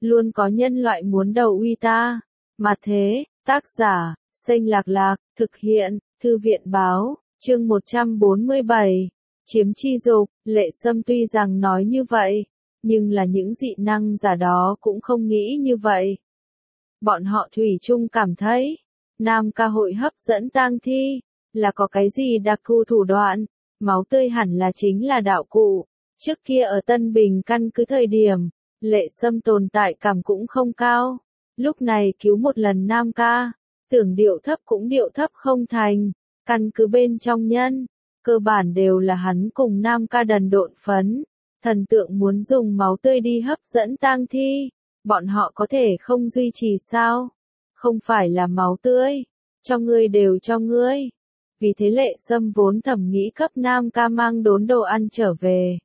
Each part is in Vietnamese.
luôn có nhân loại muốn đầu uy ta. Mà thế, tác giả, Xanh Lạc Lạc, thực hiện, Thư viện Báo, chương 147, chiếm chi dục. Lệ Sâm tuy rằng nói như vậy, nhưng là những dị năng giả đó cũng không nghĩ như vậy. Bọn họ thủy chung cảm thấy, Nam Ca hội hấp dẫn tang thi, là có cái gì đặc thù thủ đoạn, máu tươi hẳn là chính là đạo cụ. Trước kia ở Tân Bình căn cứ thời điểm, Lệ Sâm tồn tại cảm cũng không cao. Lúc này cứu một lần Nam Ca, tưởng điệu thấp cũng điệu thấp không thành. Căn cứ bên trong nhân, cơ bản đều là hắn cùng Nam Ca đần độn phấn. Thần tượng muốn dùng máu tươi đi hấp dẫn tang thi, bọn họ có thể không duy trì sao? Không phải là máu tươi, cho ngươi đều cho ngươi. Vì thế Lệ Sâm vốn thầm nghĩ cấp Nam Ca mang đốn đồ ăn trở về.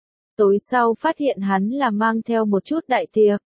Tối sau phát hiện hắn là mang theo một chút đại tiệc.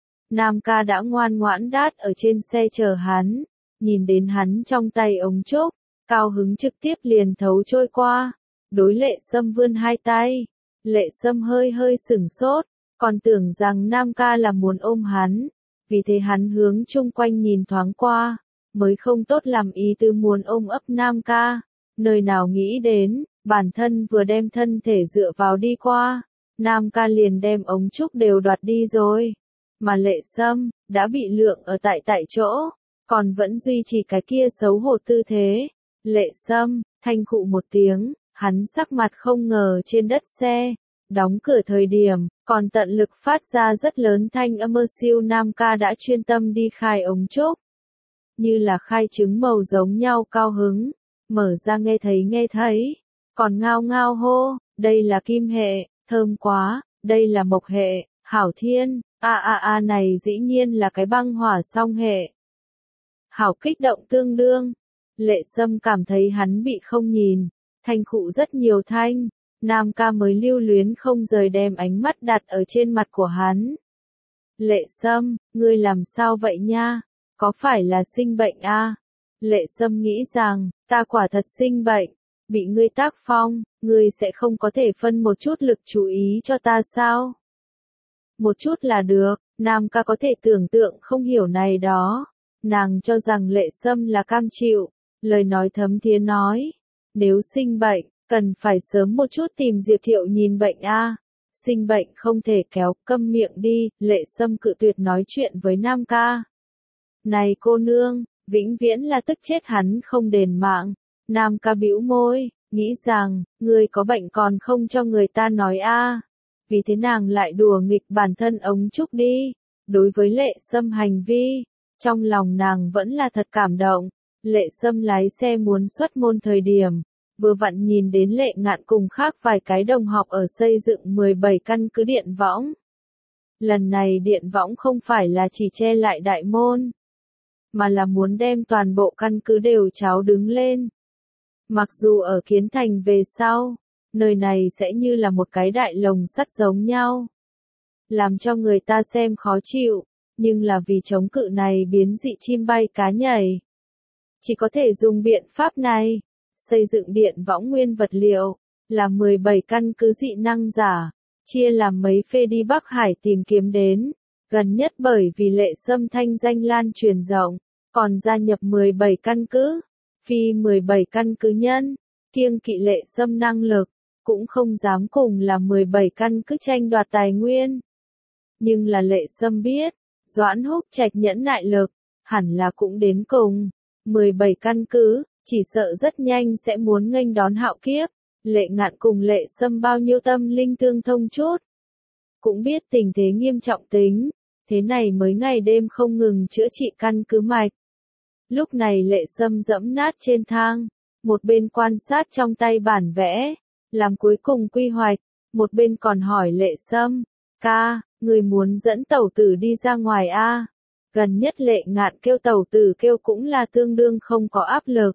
Nam Ca đã ngoan ngoãn đát ở trên xe chờ hắn, nhìn đến hắn trong tay ống trúc, cao hứng trực tiếp liền thấu trôi qua, đối Lệ Sâm vươn hai tay. Lệ Sâm hơi hơi sửng sốt, còn tưởng rằng Nam Ca là muốn ôm hắn, vì thế hắn hướng chung quanh nhìn thoáng qua, mới không tốt làm ý tư muốn ôm ấp Nam Ca, nơi nào nghĩ đến, bản thân vừa đem thân thể dựa vào đi qua, Nam Ca liền đem ống trúc đều đoạt đi rồi, mà Lệ Sâm đã bị lượng ở tại chỗ, còn vẫn duy trì cái kia xấu hổ tư thế. Lệ Sâm thanh khụ một tiếng, hắn sắc mặt không ngờ trên đất xe, đóng cửa thời điểm, còn tận lực phát ra rất lớn thanh âm siêu. Nam Ca đã chuyên tâm đi khai ống trúc, như là khai trứng màu giống nhau cao hứng, mở ra nghe thấy, còn ngao ngao hô, đây là kim hệ, thơm quá, đây là mộc hệ, hảo thiên, này dĩ nhiên là cái băng hỏa song hệ. Hảo kích động tương đương, Lệ Sâm cảm thấy hắn bị không nhìn, thanh khụ rất nhiều thanh, Nam Ca mới lưu luyến không rời đem ánh mắt đặt ở trên mặt của hắn. Lệ Sâm, ngươi làm sao vậy nha? Có phải là sinh bệnh a? Lệ Sâm nghĩ rằng, ta quả thật sinh bệnh, bị ngươi tác phong, ngươi sẽ không có thể phân một chút lực chú ý cho ta sao? Một chút là được, Nam Ca có thể tưởng tượng không hiểu này đó. Nàng cho rằng Lệ Sâm là cam chịu, lời nói thấm thía nói, nếu sinh bệnh, cần phải sớm một chút tìm Diệp Thiệu nhìn bệnh a. Sinh bệnh không thể kéo, câm miệng đi. Lệ Sâm cự tuyệt nói chuyện với Nam Ca. Này cô nương, vĩnh viễn là tức chết hắn không đền mạng. Nam Ca bĩu môi, nghĩ rằng, người có bệnh còn không cho người ta nói a. Vì thế nàng lại đùa nghịch bản thân ống trúc đi. Đối với Lệ Sâm hành vi, trong lòng nàng vẫn là thật cảm động. Lệ Sâm lái xe muốn xuất môn thời điểm, vừa vặn nhìn đến Lệ Ngạn cùng khác vài cái đồng học ở xây dựng 17 căn cứ điện võng. Lần này điện võng không phải là chỉ che lại đại môn, mà là muốn đem toàn bộ căn cứ đều cháo đứng lên. Mặc dù ở kiến thành về sau, nơi này sẽ như là một cái đại lồng sắt giống nhau, làm cho người ta xem khó chịu, nhưng là vì chống cự này biến dị chim bay cá nhảy, chỉ có thể dùng biện pháp này. Xây dựng điện võng nguyên vật liệu, là 17 căn cứ dị năng giả, chia làm mấy phê đi Bắc Hải tìm kiếm đến, gần nhất bởi vì Lệ Sâm thanh danh lan truyền rộng, còn gia nhập 17 căn cứ, phi 17 căn cứ nhân, kiêng kỵ Lệ Sâm năng lực, cũng không dám cùng là 17 căn cứ tranh đoạt tài nguyên. Nhưng là Lệ Sâm biết, Doãn Húc Trạch nhẫn nại lực, hẳn là cũng đến cùng, 17 căn cứ. Chỉ sợ rất nhanh sẽ muốn nghênh đón hạo kiếp. Lệ Ngạn cùng Lệ Sâm bao nhiêu tâm linh tương thông chút, cũng biết tình thế nghiêm trọng tính, thế này mới ngày đêm không ngừng chữa trị căn cứ mạch. Lúc này Lệ Sâm dẫm nát trên thang, một bên quan sát trong tay bản vẽ, làm cuối cùng quy hoạch, một bên còn hỏi Lệ Sâm, ca, người muốn dẫn tẩu tử đi ra ngoài a? Gần nhất Lệ Ngạn kêu tẩu tử kêu cũng là tương đương không có áp lực.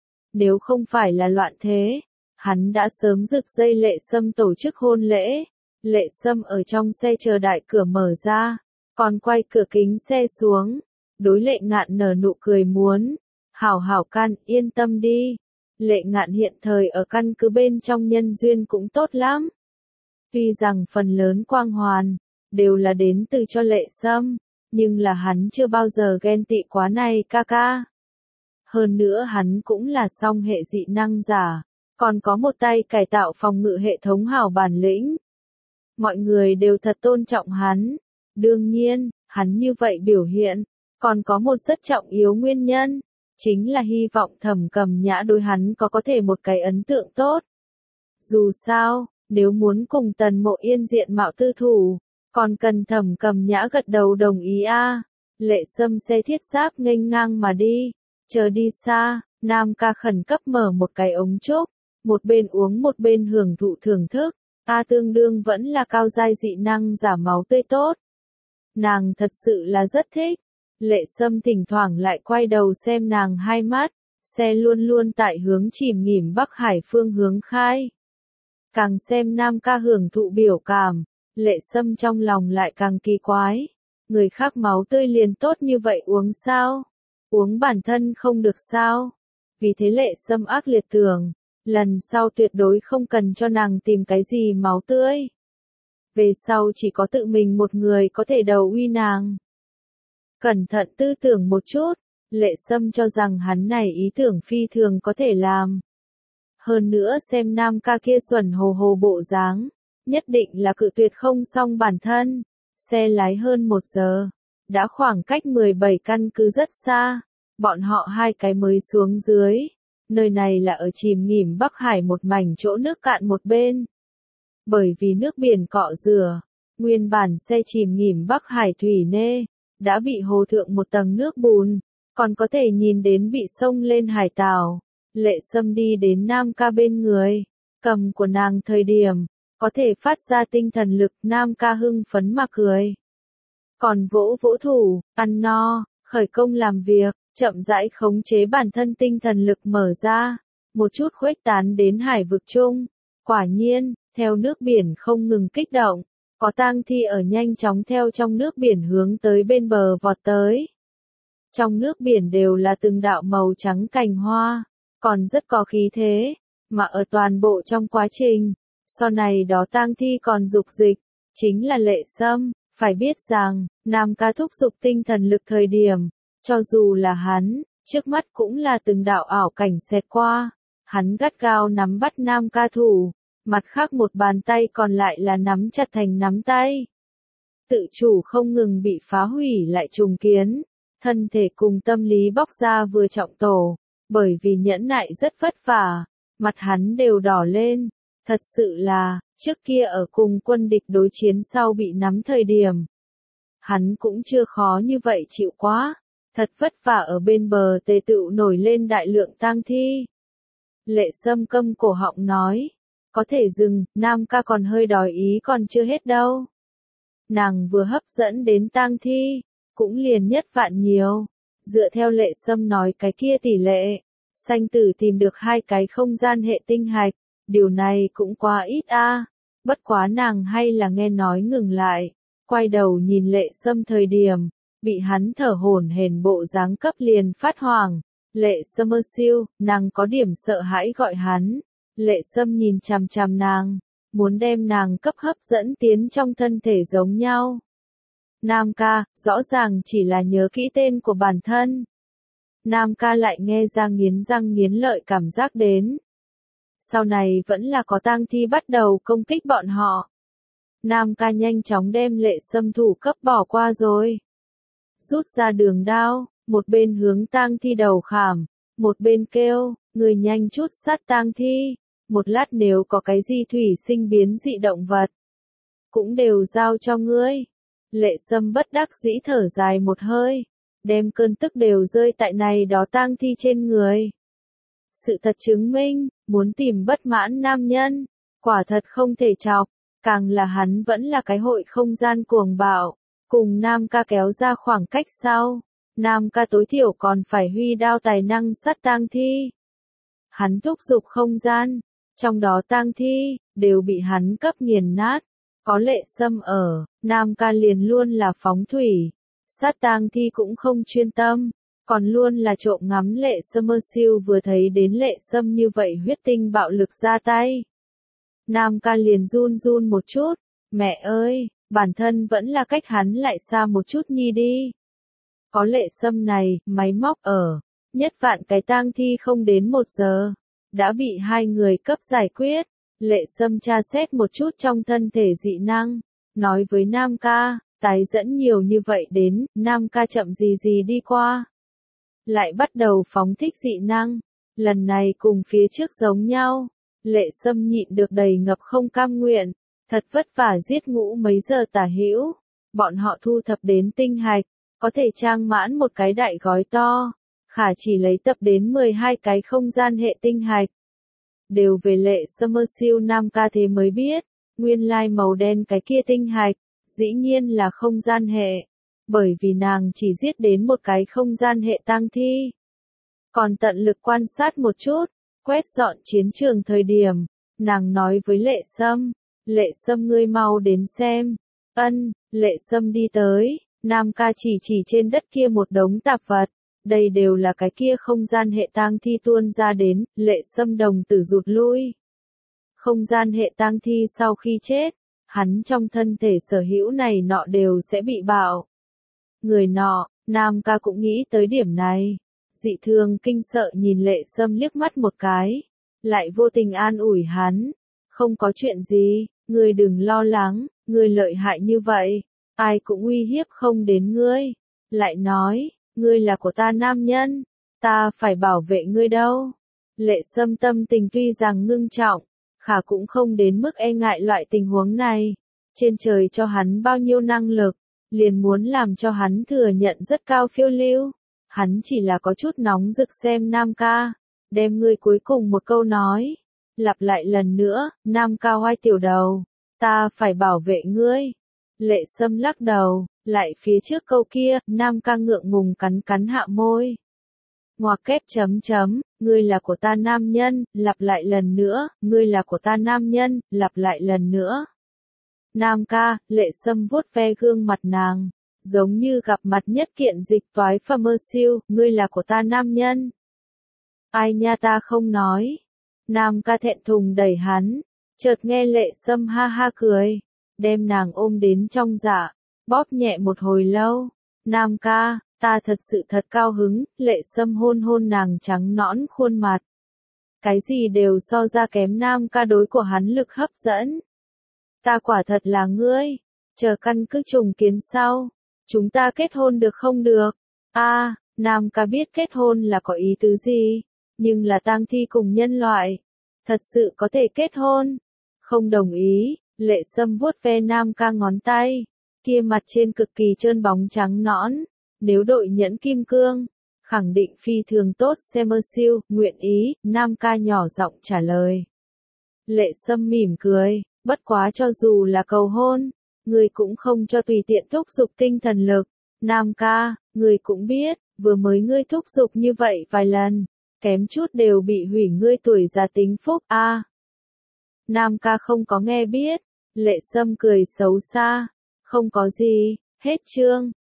Nếu không phải là loạn thế, hắn đã sớm rực dây Lệ Sâm tổ chức hôn lễ. Lệ Sâm ở trong xe chờ đại cửa mở ra, còn quay cửa kính xe xuống, đối Lệ Ngạn nở nụ cười muốn, hảo can, yên tâm đi. Lệ Ngạn hiện thời ở căn cứ bên trong nhân duyên cũng tốt lắm. Tuy rằng phần lớn quang hoàn, đều là đến từ cho Lệ Sâm, nhưng là hắn chưa bao giờ ghen tị quá này ca ca. Hơn nữa hắn cũng là song hệ dị năng giả, còn có một tay cải tạo phòng ngự hệ thống hảo bản lĩnh. Mọi người đều thật tôn trọng hắn. Đương nhiên, hắn như vậy biểu hiện, còn có một rất trọng yếu nguyên nhân, chính là hy vọng Thẩm Cầm Nhã đối hắn có thể một cái ấn tượng tốt. Dù sao, nếu muốn cùng Tần Mộ Yên diện mạo tư thủ, còn cần Thẩm Cầm Nhã gật đầu đồng ý a. Lệ Sâm xe thiết giáp nghênh ngang mà đi, chờ đi xa, Nam ca khẩn cấp mở một cái ống trúc, một bên uống một bên hưởng thụ thưởng thức, tương đương vẫn là cao giai dị năng giả máu tươi tốt. Nàng thật sự là rất thích. Lệ Sâm thỉnh thoảng lại quay đầu xem nàng hai mắt, xe luôn luôn tại hướng Chìm Nghỉm Bắc Hải phương hướng khai. Càng xem Nam ca hưởng thụ biểu cảm, Lệ Sâm trong lòng lại càng kỳ quái. Người khác máu tươi liền tốt như vậy uống sao? Uống bản thân không được sao? Vì thế Lệ Sâm ác liệt tưởng, lần sau tuyệt đối không cần cho nàng tìm cái gì máu tươi. Về sau chỉ có tự mình một người có thể đầu uy nàng. Cẩn thận tư tưởng một chút, Lệ Sâm cho rằng hắn này ý tưởng phi thường có thể làm. Hơn nữa xem Nam ca kia xuẩn hồ hồ bộ dáng, nhất định là cự tuyệt không xong bản thân. Xe lái hơn 1 giờ, đã khoảng cách 17 căn cứ rất xa, bọn họ hai cái mới xuống dưới. Nơi này là ở Chìm Nghỉm Bắc Hải một mảnh chỗ nước cạn một bên. Bởi vì nước biển cọ rửa, nguyên bản xe Chìm Nghỉm Bắc Hải thủy nê, đã bị hồ thượng một tầng nước bùn, còn có thể nhìn đến bị sông lên hải tảo. Lệ Sâm đi đến Nam ca bên người, cầm của nàng thời điểm, có thể phát ra tinh thần lực. Nam ca hưng phấn mà cười. Còn vỗ vỗ thủ, ăn no, khởi công làm việc, chậm rãi khống chế bản thân tinh thần lực mở ra, một chút khuếch tán đến hải vực chung. Quả nhiên, theo nước biển không ngừng kích động, có tang thi ở nhanh chóng theo trong nước biển hướng tới bên bờ vọt tới. Trong nước biển đều là từng đạo màu trắng cành hoa, còn rất có khí thế, mà ở toàn bộ trong quá trình, sau này đó tang thi còn dục dịch, chính là Lệ Sâm. Phải biết rằng, Nam ca thúc giục tinh thần lực thời điểm, cho dù là hắn, trước mắt cũng là từng đạo ảo cảnh xẹt qua, hắn gắt gao nắm bắt Nam ca thủ, mặt khác một bàn tay còn lại là nắm chặt thành nắm tay. Tự chủ không ngừng bị phá hủy lại trùng kiến, thân thể cùng tâm lý bóc ra vừa trọng tổ, bởi vì nhẫn nại rất vất vả, mặt hắn đều đỏ lên, thật sự là, trước kia ở cùng quân địch đối chiến sau bị nắm thời điểm. Hắn cũng chưa khó như vậy chịu quá, thật vất vả ở bên bờ tề tựu nổi lên đại lượng tang thi. Lệ Sâm câm cổ họng nói, có thể dừng, Nam ca còn hơi đòi ý còn chưa hết đâu. Nàng vừa hấp dẫn đến tang thi, cũng liền nhất vạn nhiều. Dựa theo Lệ Sâm nói cái kia tỷ lệ, Sanh Tử tìm được 2 cái không gian hệ tinh hạch, điều này cũng quá ít a. Bất quá nàng hay là nghe nói ngừng lại, quay đầu nhìn Lệ Sâm thời điểm, bị hắn thở hổn hển bộ dáng cấp liền phát hoảng. Lệ Sâm ơ siêu, nàng có điểm sợ hãi gọi hắn. Lệ Sâm nhìn chằm chằm nàng, muốn đem nàng cấp hấp dẫn tiến trong thân thể giống nhau. Nam ca, rõ ràng chỉ là nhớ kỹ tên của bản thân. Nam ca lại nghe ra nghiến răng nghiến lợi cảm giác đến. Sau này vẫn là có tang thi bắt đầu công kích bọn họ. Nam ca nhanh chóng đem Lệ Sâm thủ cấp bỏ qua rồi. Rút ra đường đao, một bên hướng tang thi đầu khảm, một bên kêu, người nhanh chút sát tang thi. Một lát nếu có cái gì thủy sinh biến dị động vật, cũng đều giao cho ngươi. Lệ Sâm bất đắc dĩ thở dài một hơi, đem cơn tức đều rơi tại này đó tang thi trên người. Sự thật chứng minh, muốn tìm bất mãn nam nhân, quả thật không thể chọc, càng là hắn vẫn là cái hội không gian cuồng bạo, cùng Nam ca kéo ra khoảng cách sau. Nam ca tối thiểu còn phải huy đao tài năng sát tang thi. Hắn thúc giục không gian, trong đó tang thi, đều bị hắn cấp nghiền nát. Có Lệ Sâm ở, Nam ca liền luôn là phóng thủy. Sát tang thi cũng không chuyên tâm, còn luôn là trộm ngắm Lệ Sâm ơ siêu vừa thấy đến Lệ Sâm như vậy huyết tinh bạo lực ra tay. Nam ca liền run run một chút, mẹ ơi, bản thân vẫn là cách hắn lại xa một chút nhi đi. Có Lệ Sâm này, máy móc ở, nhất vạn cái tang thi không đến 1 giờ, đã bị 2 người cấp giải quyết. Lệ Sâm tra xét một chút trong thân thể dị năng, nói với Nam ca, tái dẫn nhiều như vậy đến, Nam ca chậm gì đi qua. Lại bắt đầu phóng thích dị năng, lần này cùng phía trước giống nhau. Lệ Sâm nhịn được đầy ngập không cam nguyện, thật vất vả giết ngũ mấy giờ tả hữu, bọn họ thu thập đến tinh hạch, có thể trang mãn một cái đại gói to, khả chỉ lấy tập đến 12 cái không gian hệ tinh hạch. Đều về Lệ Sâm siêu Nam ca thế mới biết, nguyên lai màu đen cái kia tinh hạch, dĩ nhiên là không gian hệ, bởi vì nàng chỉ giết đến một cái không gian hệ tang thi. Còn tận lực quan sát một chút, quét dọn chiến trường thời điểm, nàng nói với Lệ Sâm ngươi mau đến xem. Ân, Lệ Sâm đi tới, Nam ca chỉ trên đất kia một đống tạp vật, đây đều là cái kia không gian hệ tang thi tuôn ra đến, Lệ Sâm đồng tử rụt lui. Không gian hệ tang thi sau khi chết, hắn trong thân thể sở hữu này nọ đều sẽ bị bạo. Người nọ, Nam ca cũng nghĩ tới điểm này. Dị thường kinh sợ nhìn Lệ Sâm liếc mắt một cái, lại vô tình an ủi hắn. Không có chuyện gì, ngươi đừng lo lắng, ngươi lợi hại như vậy, ai cũng uy hiếp không đến ngươi. Lại nói, ngươi là của ta nam nhân, ta phải bảo vệ ngươi đâu. Lệ Sâm tâm tình tuy rằng ngưng trọng, khả cũng không đến mức e ngại loại tình huống này. Trên trời cho hắn bao nhiêu năng lực, liền muốn làm cho hắn thừa nhận rất cao phiêu lưu. Hắn chỉ là có chút nóng rực xem Nam ca, đem ngươi cuối cùng một câu nói, lặp lại lần nữa. Nam ca hoai tiểu đầu, ta phải bảo vệ ngươi. Lệ Sâm lắc đầu, lại phía trước câu kia, Nam ca ngượng ngùng cắn hạ môi. Ngoặc kép chấm chấm, ngươi là của ta nam nhân, lặp lại lần nữa, ngươi là của ta nam nhân, lặp lại lần nữa. Nam ca, Lệ Sâm vuốt ve gương mặt nàng, giống như gặp mặt nhất kiện dịch toái phà mơ siêu, ngươi là của ta nam nhân. Ai nha ta không nói. Nam ca thẹn thùng đẩy hắn, chợt nghe Lệ Sâm ha ha cười, đem nàng ôm đến trong dạ, bóp nhẹ một hồi lâu. Nam ca, ta thật sự thật cao hứng. Lệ Sâm hôn hôn nàng trắng nõn khuôn mặt. Cái gì đều so ra kém Nam ca đối của hắn lực hấp dẫn. Ta quả thật là ngươi, chờ căn cứ trùng kiến sau, chúng ta kết hôn được không được? Nam ca biết kết hôn là có ý tứ gì, nhưng là tang thi cùng nhân loại, thật sự có thể kết hôn? Không đồng ý. Lệ Sâm vuốt ve Nam ca ngón tay, kia mặt trên cực kỳ trơn bóng trắng nõn, nếu đội nhẫn kim cương, khẳng định phi thường tốt. Xem siêu, nguyện ý. Nam ca nhỏ giọng trả lời. Lệ Sâm mỉm cười, bất quá cho dù là cầu hôn, người cũng không cho tùy tiện thúc giục tinh thần lực. Nam ca, người cũng biết, vừa mới ngươi thúc giục như vậy vài lần, kém chút đều bị hủy ngươi tuổi già tính phúc. Nam ca không có nghe biết. Lệ Sâm cười xấu xa, không có gì, hết chương.